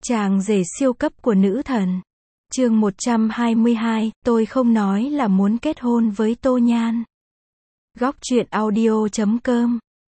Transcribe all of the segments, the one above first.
Chàng rể siêu cấp của nữ thần. Chương 122, tôi không nói là muốn kết hôn với Tô Nhan. Góc truyện audio.com.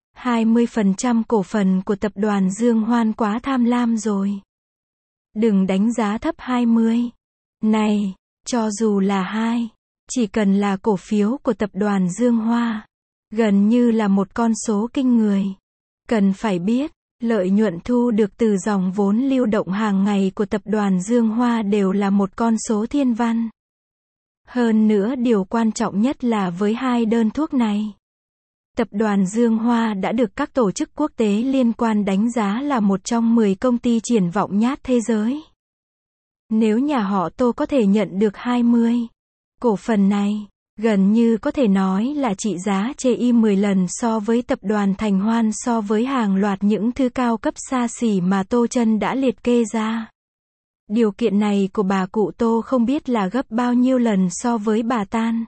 20% cổ phần của tập đoàn Dương Hoan quá tham lam rồi. Đừng đánh giá thấp 20. Này, cho dù là 2, chỉ cần là cổ phiếu của tập đoàn Dương Hoa, gần như là một con số kinh người. Cần phải biết, lợi nhuận thu được từ dòng vốn lưu động hàng ngày của tập đoàn Dương Hoa đều là một con số thiên văn. Hơn nữa điều quan trọng nhất là với hai đơn thuốc này, tập đoàn Dương Hoa đã được các tổ chức quốc tế liên quan đánh giá là một trong 10 công ty triển vọng nhất thế giới. Nếu nhà họ Tô có thể nhận được 20 cổ phần này, gần như có thể nói là trị giá chê 10 lần so với tập đoàn Thành Hoan, so với hàng loạt những thứ cao cấp xa xỉ mà Tô Chân đã liệt kê ra. Điều kiện này của bà cụ Tô không biết là gấp bao nhiêu lần so với bà Tan.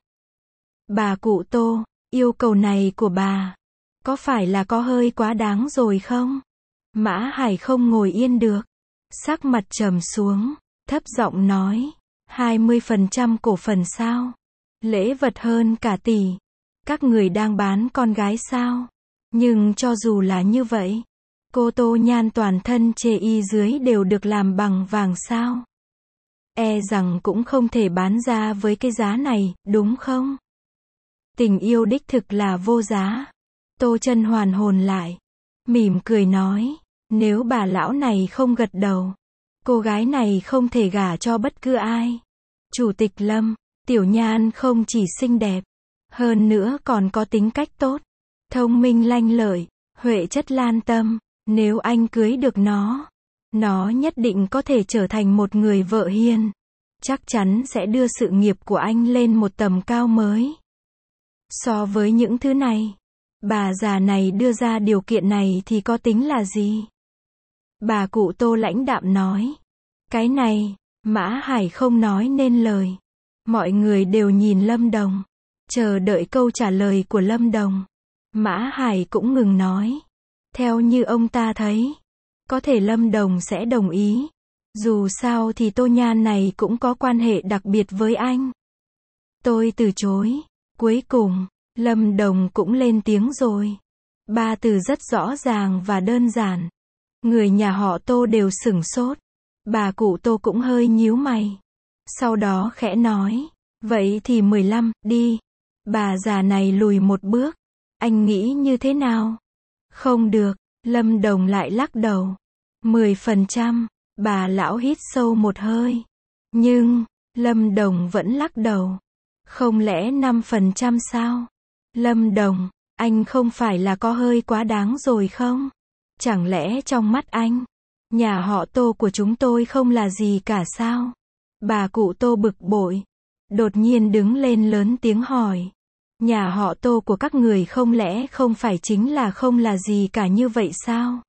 Bà cụ Tô, yêu cầu này của bà, có phải là có hơi quá đáng rồi không? Mã Hải không ngồi yên được, sắc mặt trầm xuống, thấp giọng nói, 20% cổ phần sao? Lễ vật hơn cả tỷ. Các người đang bán con gái sao? Nhưng cho dù là như vậy, cô Tô Nhan toàn thân chê dưới đều được làm bằng vàng sao? E rằng cũng không thể bán ra với cái giá này, đúng không? Tình yêu đích thực là vô giá. Tô Chân hoàn hồn lại, mỉm cười nói, nếu bà lão này không gật đầu, cô gái này không thể gả cho bất cứ ai. Chủ tịch Lâm, Tiểu Nhan không chỉ xinh đẹp, hơn nữa còn có tính cách tốt, thông minh lanh lợi, huệ chất lan tâm. Nếu anh cưới được nó nhất định có thể trở thành một người vợ hiền. Chắc chắn sẽ đưa sự nghiệp của anh lên một tầm cao mới. So với những thứ này, bà già này đưa ra điều kiện này thì có tính là gì? Bà cụ Tô lãnh đạm nói. Cái này, Mã Hải không nói nên lời. Mọi người đều nhìn Lâm Đồng, chờ đợi câu trả lời của Lâm Đồng. Mã Hải cũng ngừng nói. Theo như ông ta thấy, có thể Lâm Đồng sẽ đồng ý. Dù sao thì Tô Nhan này cũng có quan hệ đặc biệt với anh. Tôi từ chối. Cuối cùng, Lâm Đồng cũng lên tiếng rồi. 3 từ rất rõ ràng và đơn giản. Người nhà họ Tô đều sửng sốt. Bà cụ Tô cũng hơi nhíu mày. Sau đó khẽ nói, vậy thì 15, đi. Bà già này lùi một bước. Anh nghĩ như thế nào? Không được, Lâm Đồng lại lắc đầu. 10%, bà lão hít sâu một hơi. Nhưng, Lâm Đồng vẫn lắc đầu. Không lẽ 5% sao? Lâm Đồng, anh không phải là có hơi quá đáng rồi không? Chẳng lẽ trong mắt anh, nhà họ Tô của chúng tôi không là gì cả sao? Bà cụ Tô bực bội, đột nhiên đứng lên lớn tiếng hỏi. Nhà họ Tô của các người không lẽ không phải chính là không là gì cả như vậy sao?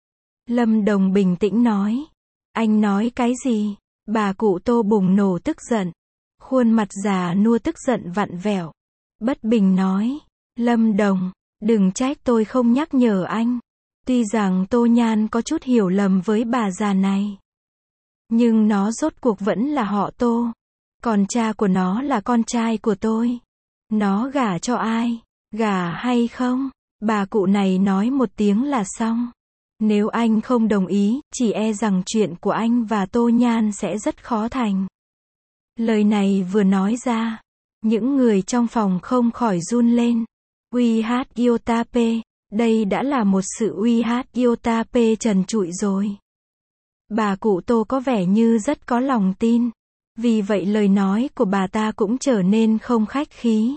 Lâm Đồng bình tĩnh nói. Anh nói cái gì? Bà cụ Tô bùng nổ tức giận. Khuôn mặt già nua tức giận vặn vẹo. Bất bình nói. Lâm Đồng, đừng trách tôi không nhắc nhở anh. Tuy rằng Tô Nhan có chút hiểu lầm với bà già này, nhưng nó rốt cuộc vẫn là họ Tô. Còn cha của nó là con trai của tôi. Nó gả cho ai? Gả hay không? Bà cụ này nói một tiếng là xong. Nếu anh không đồng ý, chỉ e rằng chuyện của anh và Tô Nhan sẽ rất khó thành. Lời này vừa nói ra, những người trong phòng không khỏi run lên. Uy hát Yotape, đây đã là một sự uy hát Yotape trần trụi rồi. Bà cụ Tô có vẻ như rất có lòng tin. Vì vậy lời nói của bà ta cũng trở nên không khách khí.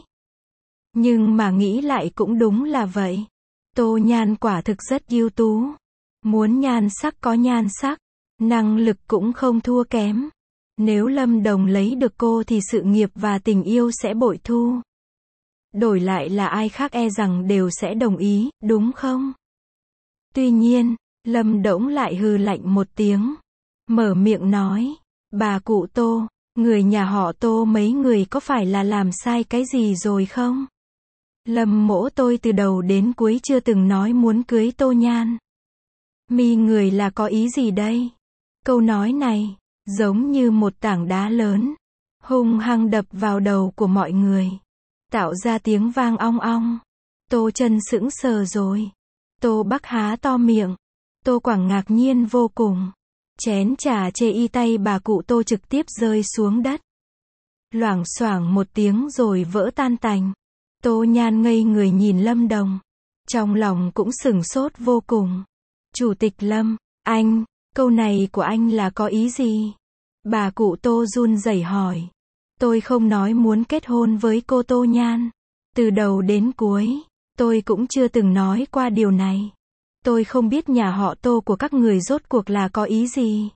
Nhưng mà nghĩ lại cũng đúng là vậy. Tô Nhan quả thực rất ưu tú. Muốn nhan sắc có nhan sắc, năng lực cũng không thua kém. Nếu Lâm Đồng lấy được cô thì sự nghiệp và tình yêu sẽ bội thu. Đổi lại là ai khác e rằng đều sẽ đồng ý, đúng không? Tuy nhiên, Lâm Đỗng lại hừ lạnh một tiếng. Mở miệng nói. Bà cụ Tô, người nhà họ Tô mấy người có phải là làm sai cái gì rồi không? Lâm mỗ tôi từ đầu đến cuối chưa từng nói muốn cưới Tô Nhan. Mi người là có ý gì đây? Câu nói này, giống như một tảng đá lớn, hung hăng đập vào đầu của mọi người, tạo ra tiếng vang ong ong. Tô Chân sững sờ rồi. Tô Bắc há to miệng. Tô Quảng ngạc nhiên vô cùng. Chén trà chê y tay bà cụ Tô trực tiếp rơi xuống đất. Loảng xoảng một tiếng rồi vỡ tan tành. Tô Nhan ngây người nhìn Lâm Đồng. Trong lòng cũng sửng sốt vô cùng. Chủ tịch Lâm, anh, câu này của anh là có ý gì? Bà cụ Tô run rẩy hỏi. Tôi không nói muốn kết hôn với cô Tô Nhan. Từ đầu đến cuối, tôi cũng chưa từng nói qua điều này. Tôi không biết nhà họ Tô của các người rốt cuộc là có ý gì.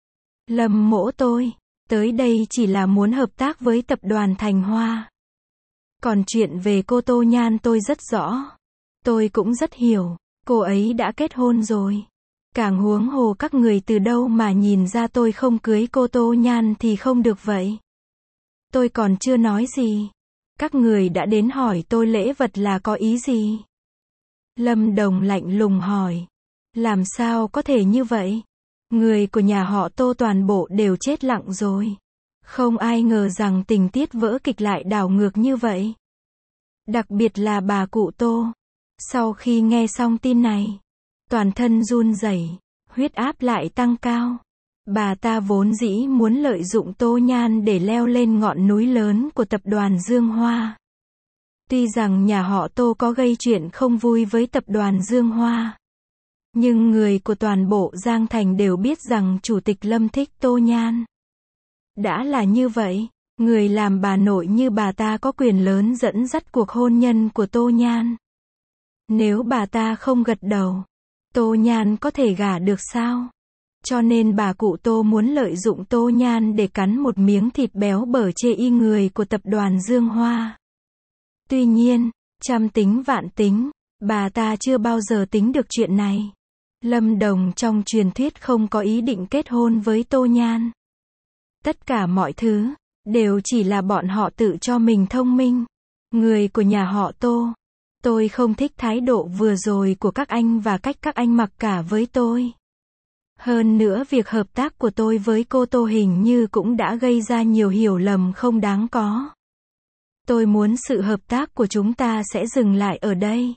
Lâm mỗ tôi, tới đây chỉ là muốn hợp tác với tập đoàn Thành Hoa. Còn chuyện về cô Tô Nhan tôi rất rõ. Tôi cũng rất hiểu, cô ấy đã kết hôn rồi. Càng huống hồ các người từ đâu mà nhìn ra tôi không cưới cô Tô Nhan thì không được vậy. Tôi còn chưa nói gì. Các người đã đến hỏi tôi lễ vật là có ý gì? Lâm Đồng lạnh lùng hỏi. Làm sao có thể như vậy? Người của nhà họ Tô toàn bộ đều chết lặng rồi. Không ai ngờ rằng tình tiết vỡ kịch lại đảo ngược như vậy. Đặc biệt là bà cụ Tô. Sau khi nghe xong tin này, toàn thân run rẩy, huyết áp lại tăng cao. Bà ta vốn dĩ muốn lợi dụng Tô Nhan để leo lên ngọn núi lớn của tập đoàn Dương Hoa. Tuy rằng nhà họ Tô có gây chuyện không vui với tập đoàn Dương Hoa, nhưng người của toàn bộ Giang Thành đều biết rằng Chủ tịch Lâm thích Tô Nhan. Đã là như vậy, người làm bà nội như bà ta có quyền lớn dẫn dắt cuộc hôn nhân của Tô Nhan. Nếu bà ta không gật đầu, Tô Nhan có thể gả được sao? Cho nên bà cụ Tô muốn lợi dụng Tô Nhan để cắn một miếng thịt béo bở chê y người của tập đoàn Dương Hoa. Tuy nhiên, trăm tính vạn tính, bà ta chưa bao giờ tính được chuyện này. Lâm Đồng trong truyền thuyết không có ý định kết hôn với Tô Nhan. Tất cả mọi thứ, đều chỉ là bọn họ tự cho mình thông minh. Người của nhà họ Tô. Tôi không thích thái độ vừa rồi của các anh và cách các anh mặc cả với tôi. Hơn nữa việc hợp tác của tôi với cô Tô hình như cũng đã gây ra nhiều hiểu lầm không đáng có. Tôi muốn sự hợp tác của chúng ta sẽ dừng lại ở đây.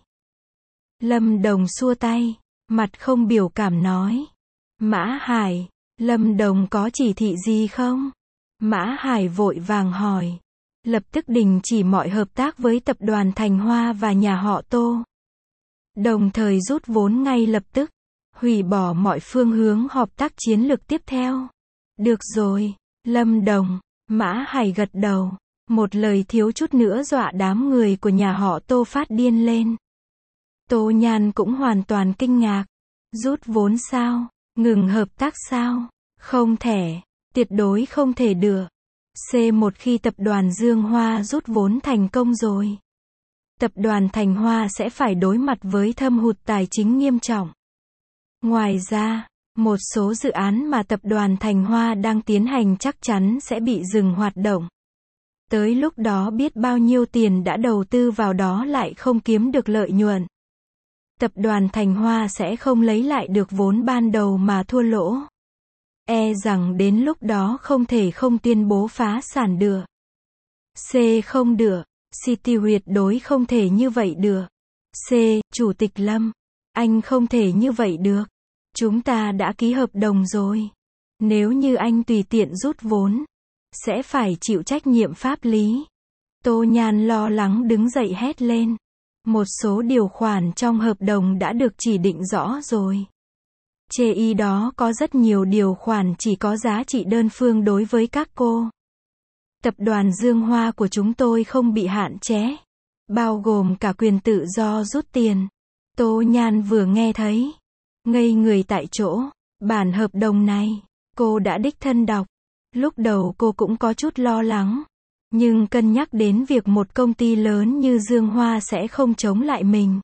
Lâm Đồng xua tay, mặt không biểu cảm nói. Mã Hải, Lâm Đồng có chỉ thị gì không? Mã Hải vội vàng hỏi. Lập tức đình chỉ mọi hợp tác với tập đoàn Thành Hoa và nhà họ Tô. Đồng thời rút vốn ngay lập tức. Hủy bỏ mọi phương hướng hợp tác chiến lược tiếp theo. Được rồi, Lâm Đồng, Mã Hải gật đầu. Một lời thiếu chút nữa dọa đám người của nhà họ Tô phát điên lên. Tô Nhan cũng hoàn toàn kinh ngạc. Rút vốn sao? Ngừng hợp tác sao? Không thể, tuyệt đối không thể được. Một khi tập đoàn Dương Hoa rút vốn thành công rồi, tập đoàn Thành Hoa sẽ phải đối mặt với thâm hụt tài chính nghiêm trọng. Ngoài ra, một số dự án mà tập đoàn Thành Hoa đang tiến hành chắc chắn sẽ bị dừng hoạt động. Tới lúc đó biết bao nhiêu tiền đã đầu tư vào đó lại không kiếm được lợi nhuận. Tập đoàn Thành Hoa sẽ không lấy lại được vốn ban đầu mà thua lỗ. E rằng đến lúc đó không thể không tuyên bố phá sản được. Không được. City tuyệt đối không thể như vậy được. Chủ tịch Lâm, anh không thể như vậy được. Chúng ta đã ký hợp đồng rồi. Nếu như anh tùy tiện rút vốn, sẽ phải chịu trách nhiệm pháp lý. Tô Nhan lo lắng đứng dậy hét lên. Một số điều khoản trong hợp đồng đã được chỉ định rõ rồi. Chê y đó có rất nhiều điều khoản chỉ có giá trị đơn phương đối với các cô. Tập đoàn Dương Hoa của chúng tôi không bị hạn chế, bao gồm cả quyền tự do rút tiền. Tô Nhan vừa nghe thấy, ngây người tại chỗ. Bản hợp đồng này, cô đã đích thân đọc. Lúc đầu cô cũng có chút lo lắng, nhưng cân nhắc đến việc một công ty lớn như Dương Hoa sẽ không chống lại mình.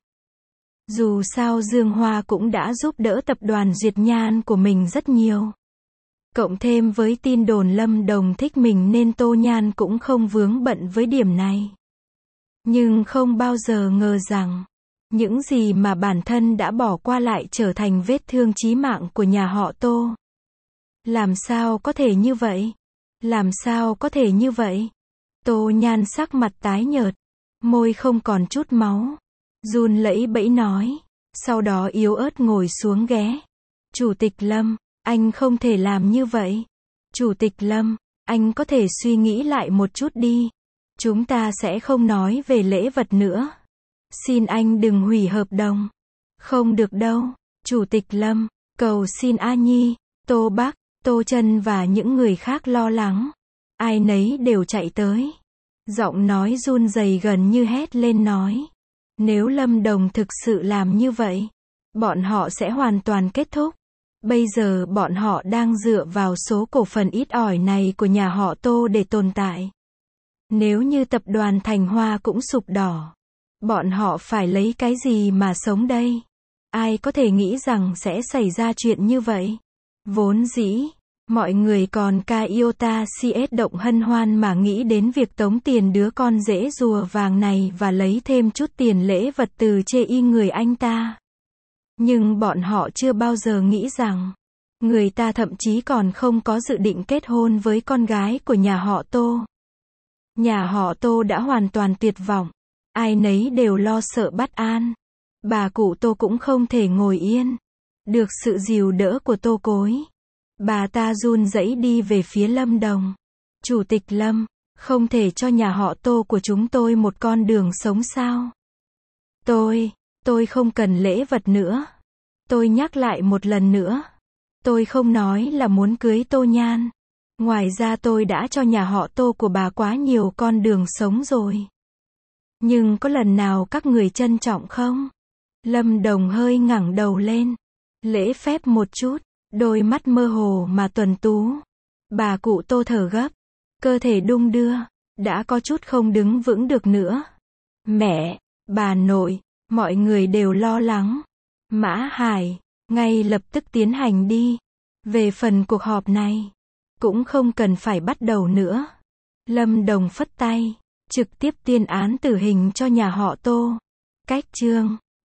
Dù sao Dương Hoa cũng đã giúp đỡ tập đoàn Duyệt Nhan của mình rất nhiều. Cộng thêm với tin đồn Lâm Đồng thích mình nên Tô Nhan cũng không vướng bận với điểm này. Nhưng không bao giờ ngờ rằng, những gì mà bản thân đã bỏ qua lại trở thành vết thương chí mạng của nhà họ Tô. Làm sao có thể như vậy? Làm sao có thể như vậy? Tô Nhan sắc mặt tái nhợt, môi không còn chút máu, run lẩy bẩy nói, sau đó yếu ớt ngồi xuống ghé. Chủ tịch Lâm, anh không thể làm như vậy. Chủ tịch Lâm, anh có thể suy nghĩ lại một chút đi. Chúng ta sẽ không nói về lễ vật nữa. Xin anh đừng hủy hợp đồng. Không được đâu. Chủ tịch Lâm, cầu xin A Nhi, Tô Bắc, Tô Trân và những người khác lo lắng. Ai nấy đều chạy tới. Giọng nói run rẩy gần như hét lên nói. Nếu Lâm Đồng thực sự làm như vậy, bọn họ sẽ hoàn toàn kết thúc. Bây giờ bọn họ đang dựa vào số cổ phần ít ỏi này của nhà họ Tô để tồn tại. Nếu như tập đoàn Thành Hoa cũng sụp đổ, bọn họ phải lấy cái gì mà sống đây? Ai có thể nghĩ rằng sẽ xảy ra chuyện như vậy? Vốn dĩ, mọi người còn ca iota CS động hân hoan mà nghĩ đến việc tống tiền đứa con rễ rùa vàng này và lấy thêm chút tiền lễ vật từ chê y người anh ta. Nhưng bọn họ chưa bao giờ nghĩ rằng, người ta thậm chí còn không có dự định kết hôn với con gái của nhà họ Tô. Nhà họ Tô đã hoàn toàn tuyệt vọng. Ai nấy đều lo sợ bất an. Bà cụ Tô cũng không thể ngồi yên. Được sự dìu đỡ của Tô Cối, bà ta run rẩy đi về phía Lâm Đồng. Chủ tịch Lâm, không thể cho nhà họ Tô của chúng tôi một con đường sống sao? Tôi không cần lễ vật nữa. Tôi nhắc lại một lần nữa. Tôi không nói là muốn cưới Tô Nhan. Ngoài ra tôi đã cho nhà họ Tô của bà quá nhiều con đường sống rồi. Nhưng có lần nào các người trân trọng không? Lâm Đồng hơi ngẩng đầu lên. Lễ phép một chút. Đôi mắt mơ hồ mà tuấn tú. Bà cụ Tô thở gấp. Cơ thể đung đưa. Đã có chút không đứng vững được nữa. Mẹ, bà nội, mọi người đều lo lắng. Mã Hải, ngay lập tức tiến hành đi. Về phần cuộc họp này, cũng không cần phải bắt đầu nữa. Lâm Đồng phất tay, trực tiếp tuyên án tử hình cho nhà họ Tô. Cách chương